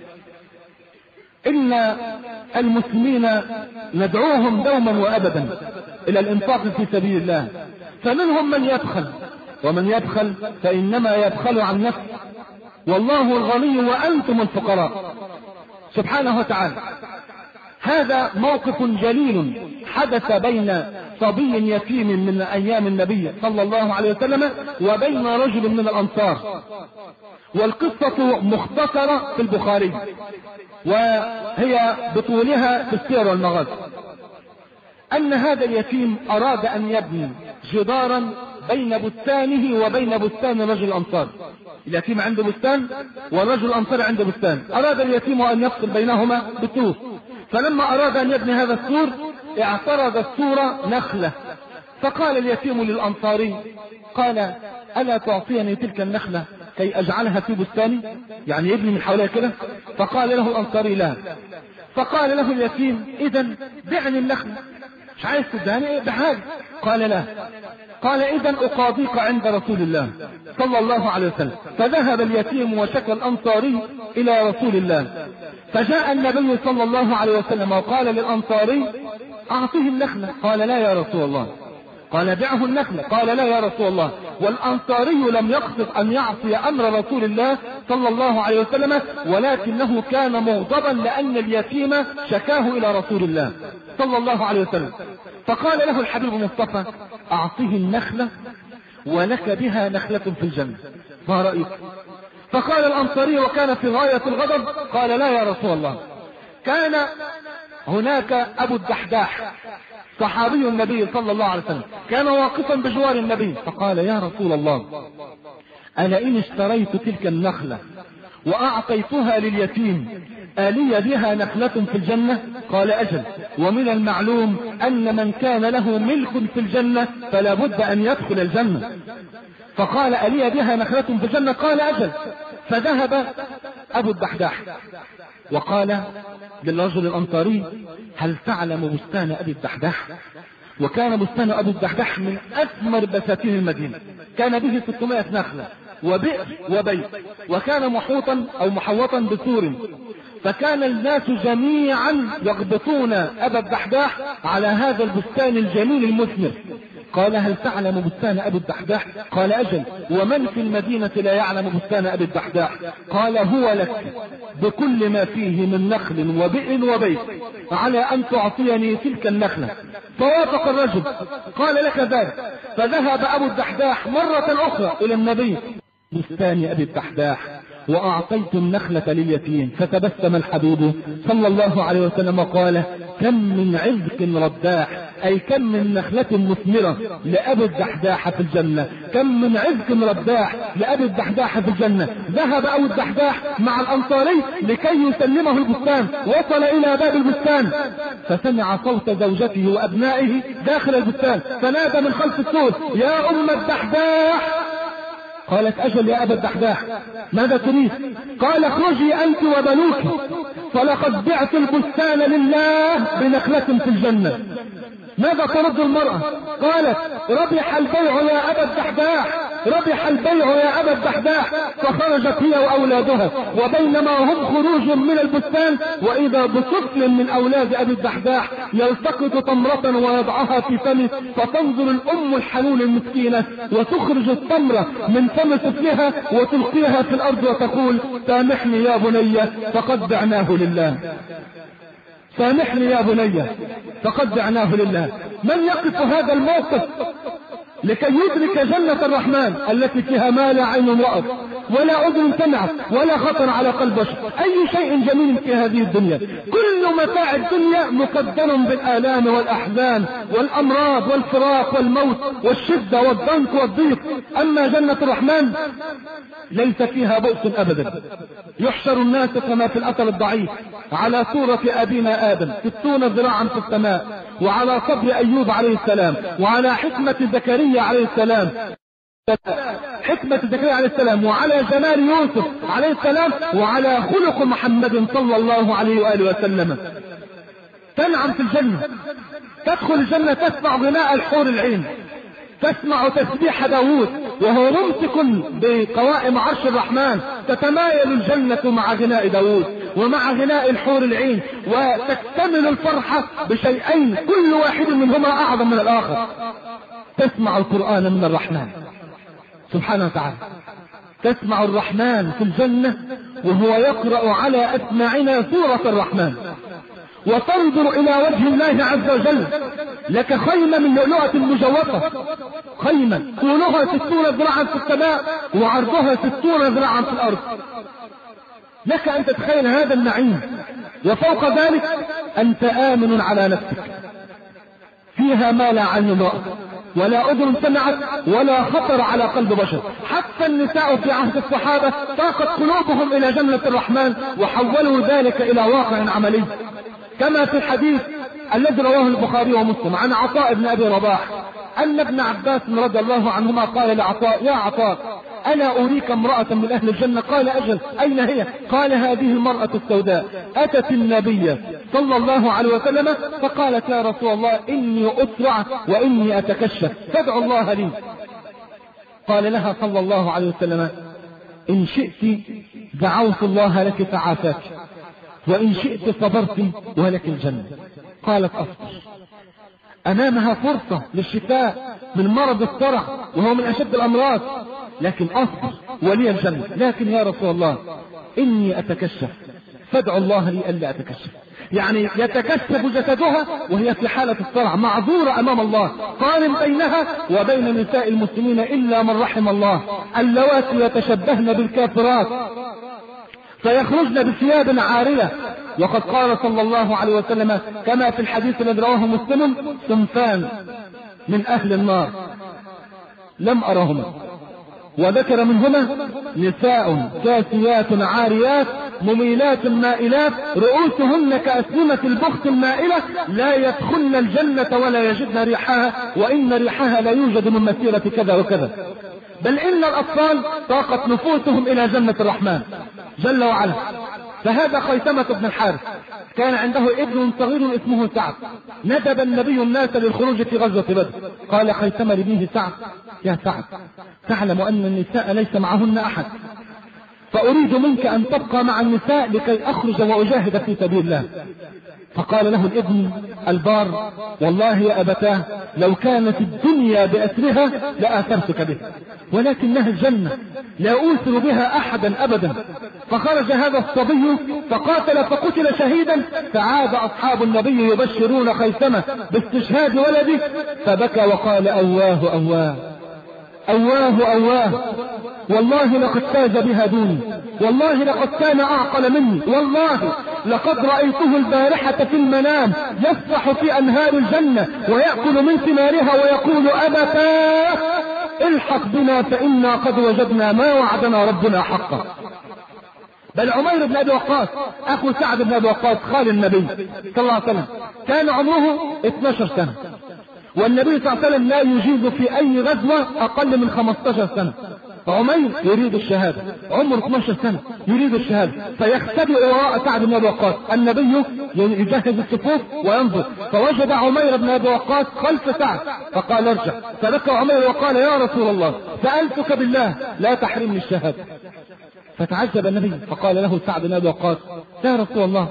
A: إن المسلمين ندعوهم دوما وأبدا إلى الإنفاق في سبيل الله، فمنهم من يبخل، ومن يبخل فإنما يبخل عن نفسه، والله الغني وأنتم الفقراء سبحانه وتعالى. هذا موقف جليل حدث بين صبي يتيم من أيام النبي صلى الله عليه وسلم وبين رجل من الأنصار، والقصة مختصرة في البخاري وهي بطولها في السير والمغازي. أن هذا اليتيم أراد أن يبني جدارا بين بستانه وبين بستان رجل الأنصار. اليتيم عنده بستان والرجل الأنصار عنده بستان، أراد اليتيم أن يفصل بينهما بسور. فلما أراد أن يبني هذا السور اعترض السور نخلة، فقال اليتيم للأنصاري، قال: ألا تعطيني تلك النخلة كي أجعلها في بستاني؟ يعني يبني من حولها كده. فقال له الأنصاري: لا. فقال له اليتيم: إذن بعني النخلة، مش عايز تدهني بحاجة؟ قال: لا. قال: إذن أقاضيك عند رسول الله صلى الله عليه وسلم. فذهب اليتيم وشكى الأنصاري إلى رسول الله، فجاء النبي صلى الله عليه وسلم وقال للأنصاري: أعطيه النخلة. قال: لا يا رسول الله. قال: بعه النخلة. قال: لا يا رسول الله. والأنصاري لم يقصد أن يعصي أمر رسول الله صلى الله عليه وسلم، ولكنه كان مغضبا لأن اليتيم شكاه إلى رسول الله صلى الله عليه وسلم. فقال له الحبيب المصطفى: أعطيه النخلة ولك بها نخلة في الجنة، ما رأيك؟ فقال الأنصاري وكان في غاية الغضب: قال: لا يا رسول الله. كان هناك أبو الدحداح صحابي النبي صلى الله عليه وسلم كان واقفا بجوار النبي، فقال يا رسول الله أنا إن اشتريت تلك النخلة وأعطيتها لليتيم ألي بها نخلة في الجنة؟ قال أجل، ومن المعلوم أن من كان له ملك في الجنة فلا بد أن يدخل الجنة. فقال ألي بها نخلة في الجنة؟ قال أجل. فذهب أبو الدحداح وقال للرجل الأنصاري هل تعلم بستان أبي الدحداح؟ وكان بستان أبي الدحداح من أثمر بساتين المدينة، كان به ستمائة نخلة وبئر وبيت، وكان محوطا أو محوطا بسور، فكان الناس جميعا يغبطون أبا الدحداح على هذا البستان الجميل المثمر. قال هل تعلم بستان أبي الدحداح؟ قال أجل، ومن في المدينة لا يعلم بستان أبي الدحداح؟ قال هو لك بكل ما فيه من نخل وبئر وبيت على أن تعطيني تلك النخلة. فوافق الرجل، قال لك ذلك. فذهب أبو الدحداح مرة أخرى إلى النبي بستان أبي الدحداح وأعطيت النخلة لليتيم، فتبسم الحبيب صلى الله عليه وسلم وقال كم من عزق رداح، أي كم من نخلة مثمرة لأبي الدحداح في الجنة، كم من عزق رداح لأبي الدحداح في الجنة. ذهب أبو الدحداح مع الأنصاري لكي يسلمه البستان، وصل إلى باب البستان فسمع صوت زوجته وأبنائه داخل البستان، فنادى من خلف السور يا أم الدحداح. قالت أجل يا أبا الدحداح، ماذا تريد؟ قال اخرجي أنت وبنوك، فلقد بعت البستان لله بنخلة في الجنة. ماذا ترد المرأة؟ قالت ربح البيع يا أبا الدحداح، ربح البيع يا أبا الدحداح. فخرجت هي وأولادها، وبينما هم خروج من البستان وإذا بطفل من أولاد أبي الدحداح يلتقط تمرة ويضعها في فمه، فتنظر الأم الحنون المسكينة وتخرج التمرة من فم طفلها وتلقيها في الأرض وتقول سامحني يا بني فقد دعناه لله، سامحني يا بني فقد دعناه لله. من يقف هذا الموقف لكي يدرك جنة الرحمن التي فيها ما لا عين رأت ولا أذن سمعت ولا خطر على قلب بشر؟ أي شيء جميل في هذه الدنيا، كل متاع الدنيا مقدر بالآلام والأحزان والأمراض والفراق والموت والشدة والضنك والضيق. أما جنة الرحمن ليس فيها بؤس أبدا. يحشر الناس كما في الأثر الضعيف على صورة أبينا آدم ستون ذراعا في السماء، وعلى صبر أيوب عليه السلام، وعلى حكمة زكريا عليه السلام حكمة زكريا عليه السلام، وعلى جمال يوسف عليه السلام، وعلى خلق محمد صلى الله عليه وآله وسلم. تنعم في الجنة، تدخل الجنة تسمع غناء الحور العين، تسمع تسبيح داود وهو ممسك بقوائم عرش الرحمن، تتمايل الجنة مع غناء داود ومع غناء الحور العين، وتكتمل الفرحة بشيئين كل واحد منهما أعظم من الآخر. تسمع القرآن من الرحمن سبحانه وتعالى، تسمع الرحمن في الجنة وهو يقرأ على أسماعنا سورة الرحمن، وتنظر إلى وجه الله عز وجل لك خيمة من لؤلؤة مجوفة، خيمة طولها ستون ذراعا في السماء وعرضها ستون ذراعا في الأرض. لك أن تتخيل هذا النعيم، وفوق ذلك أنت آمن على نفسك، فيها ما لا عين رأت ولا أذن سمعت ولا خطر على قلب بشر. حتى النساء في عهد الصحابة طاقت قلوبهم إلى جنة الرحمن وحولوا ذلك إلى واقع عملي، كما في الحديث الذي رواه البخاري ومسلم عن عطاء بن أبي رباح أن ابن عباس رضي الله عنهما قال لعطاء يا عطاء أنا أريك امرأة من أهل الجنة. قال أجل، أين هي؟ قال هذه المرأة السوداء أتت النبي صلى الله عليه وسلم فقالت يا رسول الله إني أسرع وإني أتكشف فادعو الله لي. قال لها صلى الله عليه وسلم إن شئت دعوت الله لك فعافاك، وإن شئت صبرت ولك الجنة. قالت أصبر. أمامها فرصة للشفاء من مرض الصرع وهو من أشد الأمراض، لكن أصبر ولي الجنة. لكن يا رسول الله إني أتكشف فادعو الله لي ألا أتكشف. يعني يتكشف جسدها وهي في حالة الصرع معذورة أمام الله. قارن بينها وبين نساء المسلمين إلا من رحم الله اللواتي يتشبهن بالكافرات فيخرجن بثياب عارية، وقد قال صلى الله عليه وسلم كما في الحديث الذي رواه مسلم: صنفان من أهل النار لم أرهما، وذكر منهما: نساء كاسيات عاريات مميلات مائلات رؤوسهن كأسنمة البخت المائلة لا يدخلن الجنة ولا يجدن ريحها، وإن ريحها لا يوجد من مسيرة كذا وكذا، بل إن الأطفال طاقت نفوسهم إلى جنة الرحمن جل وعلا. فهذا خيثمة بن الحارث كان عنده ابن صغير اسمه سعد، ندب النبي الناس للخروج في غزوة بدر. قال خيثمة لابنه سعد: يا سعد، تعلم أن النساء ليس معهن أحد، فأريد منك أن تبقى مع النساء لكي أخرج وأجاهد في سبيل الله. فقال له الابن البار: والله يا أبتاه، لو كانت الدنيا بأسرها لآثرتك به، ولكنها الجنة لا أوثر بها أحدا أبدا. فخرج هذا الصبي فقاتل فقتل شهيدا، فعاد أصحاب النبي يبشرون خيثمة باستشهاد ولده، فبكى وقال: أواه أواه أواه أواه، والله لقد فاز بها دوني، والله لقد كان أعقل مني، والله لقد رأيته البارحة في المنام يسبح في أنهار الجنة ويأكل من ثمارها ويقول: أبتاه الحق بنا فإنا قد وجدنا ما وعدنا ربنا حقا. بل عمير بن أبي وقاص أخو سعد بن أبي وقاص خال النبي صلى الله عليه وسلم كان عمره اثنتا عشرة سنة، والنبي صلى الله عليه وسلم لا يجيز في أي غزوة أقل من خمسة عشر سنة. عمير يريد الشهادة، عمره اثنتا عشرة سنة يريد الشهادة، فيختبئ وراء سعد بن أبي وقاص. النبي يجهز الصفوف وينظر، فوجد عمير بن أبي وقاص خلف سعد، فقال: ارجع. فبكى عمير وقال: يا رسول الله، سألتك بالله لا تحرمني الشهادة. فتعجب النبي فقال له سعد بن أبي وقاص: يا رسول الله،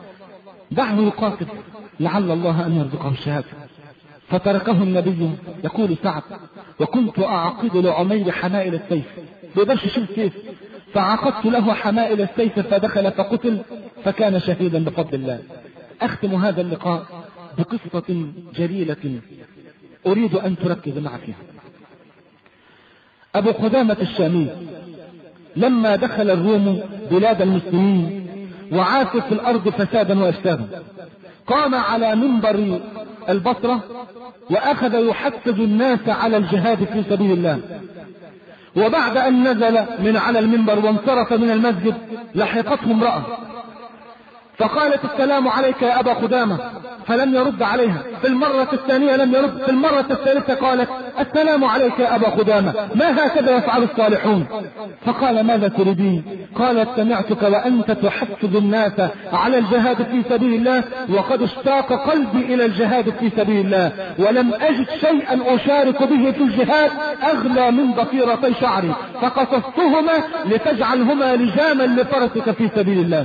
A: دعه يقاتل لعل الله أن يرزقه الشهادة. فتركه النبي. يقول سعد: وكنت أعقد لعمير حمائل السيف، بيقدرش يشيل السيف، فعقدت له حمائل السيف فدخل فقتل، فكان شهيدا بفضل الله. أختم هذا اللقاء بقصة جليلة أريد أن تركز معي فيها. أبو قدامة الشامي لما دخل الروم بلاد المسلمين وعاشوا في الأرض فسادا وإفسادا، قام على منبر البصرة وأخذ يحفز الناس على الجهاد في سبيل الله. وبعد أن نزل من على المنبر وانصرف من المسجد لحقته امرأة فقالت: السلام عليك يا أبا قدامة، فلم يرد عليها. في المرة الثانية لم يرد، في المرة الثالثة قالت: السلام عليك يا أبا قدامة، ما هكذا يفعل الصالحون؟ فقال: ماذا تريدين؟ قالت: سمعتك وأنت تحفز الناس على الجهاد في سبيل الله، وقد اشتاق قلبي إلى الجهاد في سبيل الله، ولم أجد شيئا أشارك به في الجهاد أغلى من ضفيرتي شعري، فقصصتهما لتجعلهما لجاما لفرسك في سبيل الله.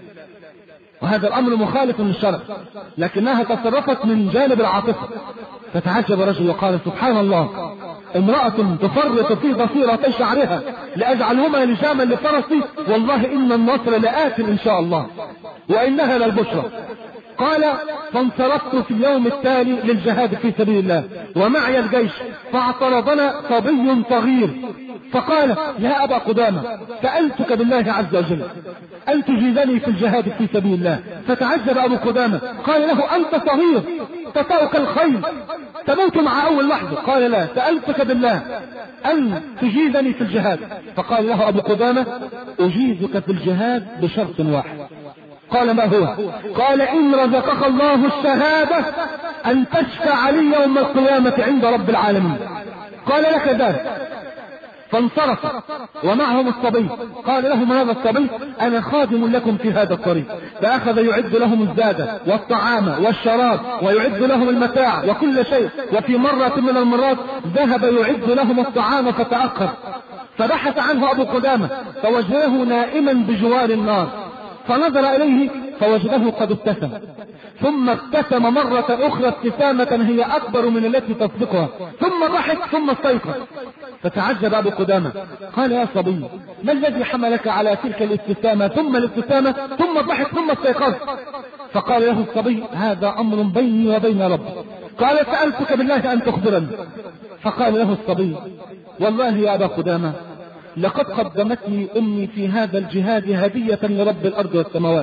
A: وهذا الأمر مخالف للشرع، لكنها تصرفت من جانب العاطفة. فتعجب رجل وقال: سبحان الله، امرأة تفرط في ضفيرتي شعرها لأجعلهما لجاما لفرسي، والله إن النصر لآت إن شاء الله، وإنها للبشرى. قال: فانصرفت في اليوم التالي للجهاد في سبيل الله ومعي الجيش، فاعترضنا صبي صغير فقال: يا أبا قدامة، سألتك بالله عز وجل أن تجيزني في الجهاد في سبيل الله. فتعجب أبو قدامة، قال له: أنت صغير تطأك الخيل تموت مع أول لحظة. قال: لا، سألتك بالله أن تجيزني في الجهاد. فقال له أبو قدامة: أجيزك في الجهاد بشرط واحد. قال: ما هو؟ قال: إن رزقك الله الشهادة أن تشفع لي يوم القيامة عند رب العالمين. قال: لك ذلك. فانصرف ومعهم الصبي. قال لهم هذا الصبي: أنا خادم لكم في هذا الطريق. فأخذ يعد لهم الزاد والطعام والشراب ويعد لهم المتاع وكل شيء. وفي مرة من المرات ذهب يعد لهم الطعام فتأخر، فبحث عنه أبو قدامة فوجده نائما بجوار النار، فنظر إليه فوجده قد ابتسم، ثم ابتسم مرة أخرى ابتسامة هي أكبر من التي تسبقها، ثم ضحك ثم استيقظ. فتعجب أبو قدامة، قال: يا صبي، ما الذي حملك على تلك الابتسامة ثم الابتسامة ثم الضحك ثم استيقظ؟ فقال له الصبي: هذا أمر بيني وبين ربي. قال: سألتك بالله أن تخبرني. فقال له الصبي: والله يا أبا قدامة، لقد قدمتني أمي في هذا الجهاد هدية لرب الأرض والسماوات،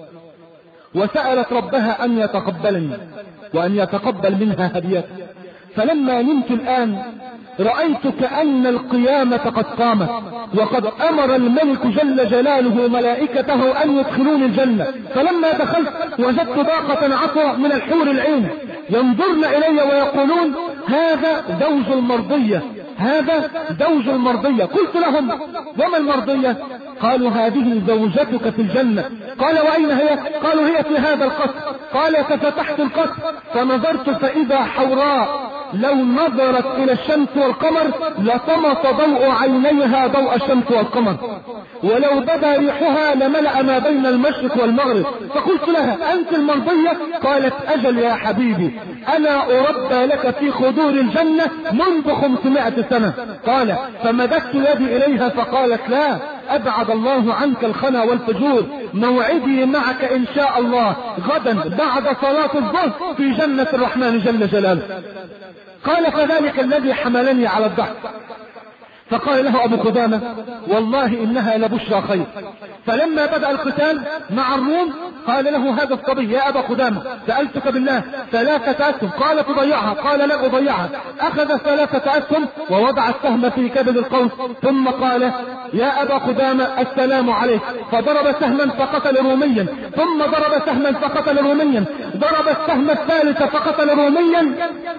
A: وسألت ربها أن يتقبلني وأن يتقبل منها هديتي. فلما نمت الآن رأيت كأن القيامة قد قامت، وقد أمر الملك جل جلاله ملائكته أن يدخلوني الجنة. فلما دخلت وجدت باقة عطرة من الحور العين ينظرن إلي ويقولون هذا زوج المرضية، هذا زوج المرضية. قلت لهم وما المرضية؟ قالوا هذه زوجتك في الجنة. قال وأين هي؟ قالوا هي في هذا القصر. قال ففتحت القصر فنظرت فإذا حوراء لو نظرت إلى الشمس والقمر لطمس ضوء عينيها ضوء الشمس والقمر، ولو بدا ريحها لملأ ما بين المشرق والمغرب. فقلت لها أنت المرضية؟ قالت أجل يا حبيبي، أنا أربى لك في خدور الجنة منذ خمسمائة سنة. قال فمددت يدي إليها فقالت لا، أبعد الله عنك الخنا والفجور، موعدي معك إن شاء الله غدا بعد صلاة الظهر في جنة الرحمن جل جلاله. قال فذلك الذي حملني على الضحك. فقال له أبو قدامة والله إنها لبشرى خير. فلما بدأ القتال مع الروم قال له هذا الصبي يا أبا قدامة سألتك بالله ثلاثة أسهم، قال تضيعها، قال لن أضيعها. أخذ ثلاثة أسهم ووضع السهم في كبد القوس، ثم قال يا أبا قدامة السلام عليك. فضرب سهما فقتل روميا، ثم ضرب سهما فقتل روميا، ضرب السهم الثالث فقتل روميا،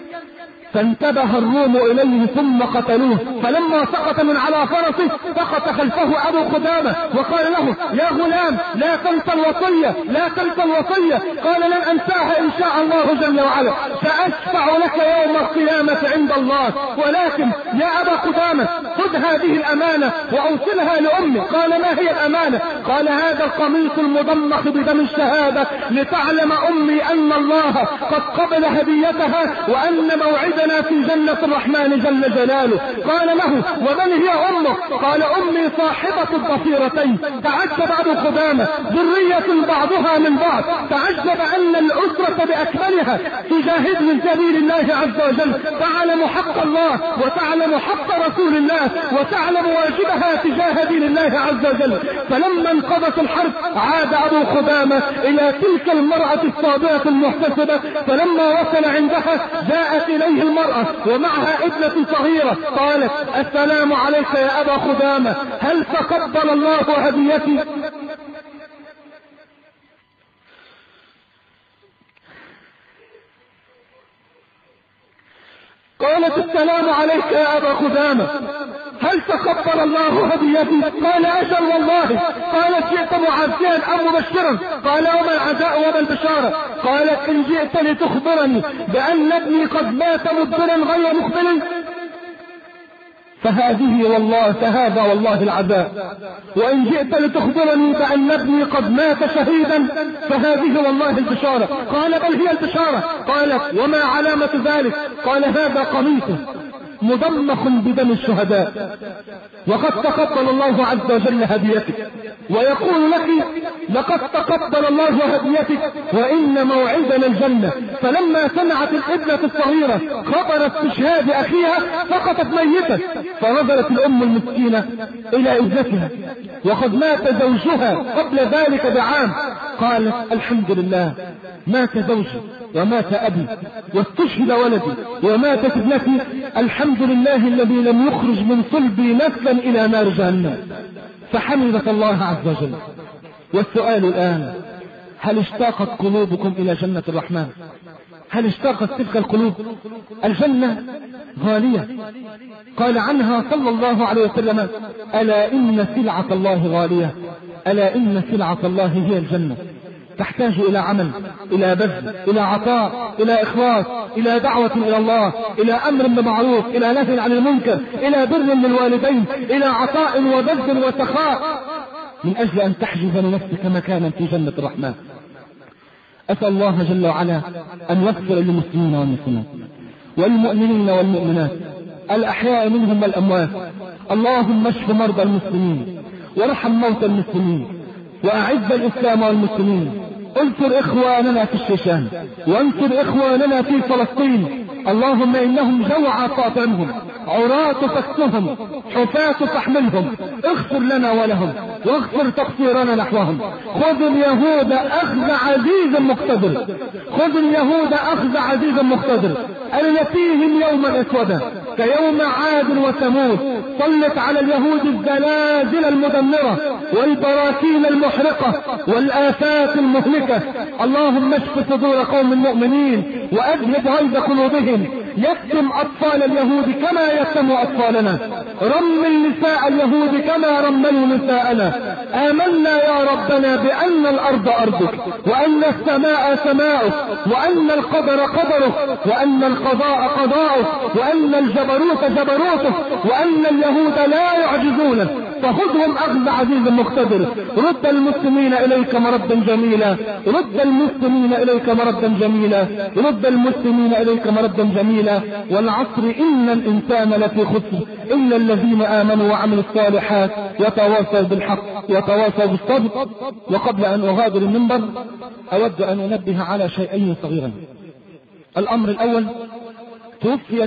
A: فانتبه الروم إليه ثم قتلوه. فلما سقط من على فرسه سقط خلفه أبو قدامة وقال له يا غلام لا تنسى الوصية، لا تنسى الوصية. قال لن أنساها إن شاء الله جل وعلا، سأشفع لك يوم القيامة عند الله، ولكن يا أبا قدامة خذ هذه الأمانة وأوصلها لأمي. قال ما هي الأمانة؟ قال هذا القميص المضمخ بدم الشهادة لتعلم أمي أن الله قد قبل هديتها وأن موعدها في جنة الرحمن جل جلاله. قال له ومن هي أمك؟ قال أمي صاحبة الضفيرتين. تعجب أبو قدامة، ذرية بعضها من بعض، تعجب أن الأسرة بأكملها تجاهد من سبيل الله عز وجل، تعلم حق الله وتعلم حق رسول الله وتعلم واجبها تجاه دين الله عز وجل. فلما انقضت الحرب عاد أبو قدامة إلى تلك المرأة الصابرة المحتسبة، فلما وصل عندها جاءت إليه المرأة ومعها ابنة صغيرة، قالت السلام عليك يا أبا قدامة، هل تقبل الله هديتي؟ قالت السلام عليك يا أبا قدامة، هل تقبل الله هديتي؟ قال أجل والله. قالت جئت معزيا أم مبشرا؟ قال وما العزاء وما البشارة؟ قالت إن جئت لتخبرني بأن ابني قد مات مدبرا غير مقبل فهذه والله فهذا والله العزاء، وإن جئت لتخبرني بأن ابني قد مات شهيدا فهذه والله البشارة. قال بل هي البشارة. قالت وما علامة ذلك؟ قال هذا قميصه مضمخ بدم الشهداء وقد تقبل الله عز وجل هديتك، ويقول لك لقد تقبل الله هديتك وإن موعدنا الجنة. فلما سمعت الابنة الصغيرة خبر استشهاد أخيها سقطت ميتة، فنظرت الأم المسكينة إلى ابنتها وقد مات زوجها قبل ذلك بعام. قالت الحمد لله مات زوجي ومات أبي واستشهد ولدي وماتت ابنتي، الحمد لله الذي لم يخرج من صلبي نسلا إلى نار جهنم. فحمدت الله عز وجل. والسؤال الآن هل اشتاقت قلوبكم إلى جنة الرحمن؟ هل اشتاقت تلك القلوب؟ الجنة غالية، قال عنها صلى الله عليه وسلم ألا إن سلعة الله غالية، ألا إن سلعة الله هي الجنة. تحتاج إلى عمل، إلى بذل، إلى عطاء، إلى إخلاص، إلى دعوة إلى الله، إلى أمر بالمعروف، إلى نهي عن المنكر، إلى بر للوالدين، إلى عطاء وبذل وسخاء من أجل أن تحجز لنفسك مكانا في جنة الرحمن. أسأل الله جل وعلا أن يغفر للمسلمين والمسلمات والمؤمنين والمؤمنات الأحياء منهم والأموات. اللهم اشف مرضى المسلمين وارحم موتى المسلمين وأعز الإسلام والمسلمين. انصر إخواننا في الشيشان وانصر إخواننا في فلسطين، اللهم إنهم جوعى فاطعمهم عراة فاكسهم، حفاة فاحملهم، اغفر لنا ولهم واغفر تقصيرنا نحوهم. خذ اليهود اخذ عزيز مقتدر، خذ اليهود اخذ عزيز مقتدر، ارنتيهم يوما اسودا كيوم عاد وثمود. سلط على اليهود الزلازل المدمرة والبراكين المحرقة والآفات المهلكة. اللهم اشف صدور قوم المؤمنين واذهب غيظ قلوبهم. يتم اطفال اليهود كما يتم اطفالنا، رمل نساء اليهود كما رملوا نساءنا. امنا يا ربنا بان الارض ارضك، وان السماء سماؤك، وان القدر قدرك، وان القضاء قضاؤك، وان الجبروت جبروتك، وان اليهود لا يعجزونك. فخذهم اخذ عزيز مقتدر. رد المسلمين اليك مردا جميلا، رد المسلمين اليك مردا جميلا، رد المسلمين اليك مردا جميلا. والعصر ان الانسان لفي خسر الا الذين امنوا وعملوا الصالحات وتواصوا بالحق وتواصوا بالصبر. وقبل ان اغادر المنبر اود ان انبه على شيئين صغيرين. الامر الاول، توفيت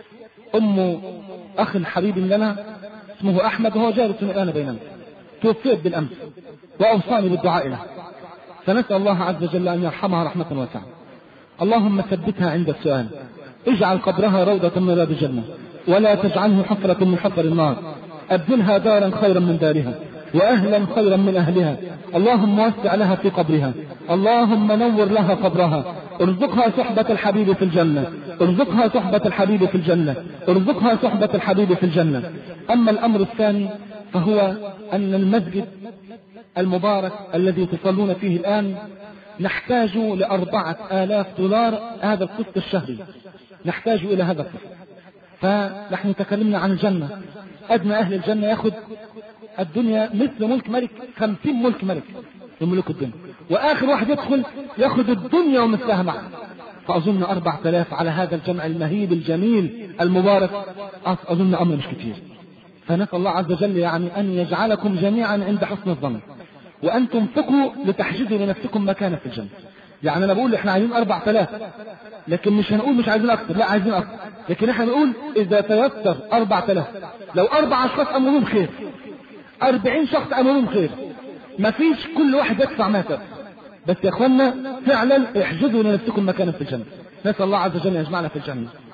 A: ام اخ حبيب لنا اسمه احمد وهو جالس الان بيننا، توفيت بالامس واوصاني بالدعاء له، فنسال الله عز وجل ان يرحمها رحمه واسعه. اللهم ثبتها عند السؤال، اجعل قبرها روضة من رياض الجنة ولا تجعله حفرة من حفر النار. ابدلها دارا خيرا من دارها واهلا خيرا من اهلها. اللهم وسع لها في قبرها، اللهم نور لها قبرها، ارزقها صحبة الحبيب في الجنة، ارزقها صحبة الحبيب في الجنة، ارزقها صحبة الحبيب في الجنة. اما الامر الثاني فهو ان المسجد المبارك الذي تصلون فيه الان نحتاج لأربعة آلاف دولار هذا القسط الشهري، نحتاج إلى هذا القسط. فنحن تكلمنا عن الجنة، أدنى أهل الجنة يأخذ الدنيا مثل ملك ملك، خمسين ملك ملك يملك الدنيا، وآخر واحد يدخل يأخذ الدنيا ومثلها معه. فأظن أربعة آلاف على هذا الجمع المهيب الجميل المبارك أظن أمر مش كتير. فنسأل الله عز وجل يعني أن يجعلكم جميعا عند حسن الظن، وأن تنفقوا لتحجزوا لنفسكم مكانا في الجنة. يعني أنا بقول إحنا عايزين أربعة آلاف، لكن مش هنقول مش عايزين أكثر، لا عايزين أكثر، لكن إحنا نقول إذا تيسر أربعة آلاف، لو أربع أشخاص أمرهم خير، أربعين شخص أمرهم خير، مفيش كل واحد يدفع ما تدفع، بس يا إخوانا فعلا احجزوا لنفسكم مكانا في الجنة. نسأل الله عز وجل يجمعنا في الجنة.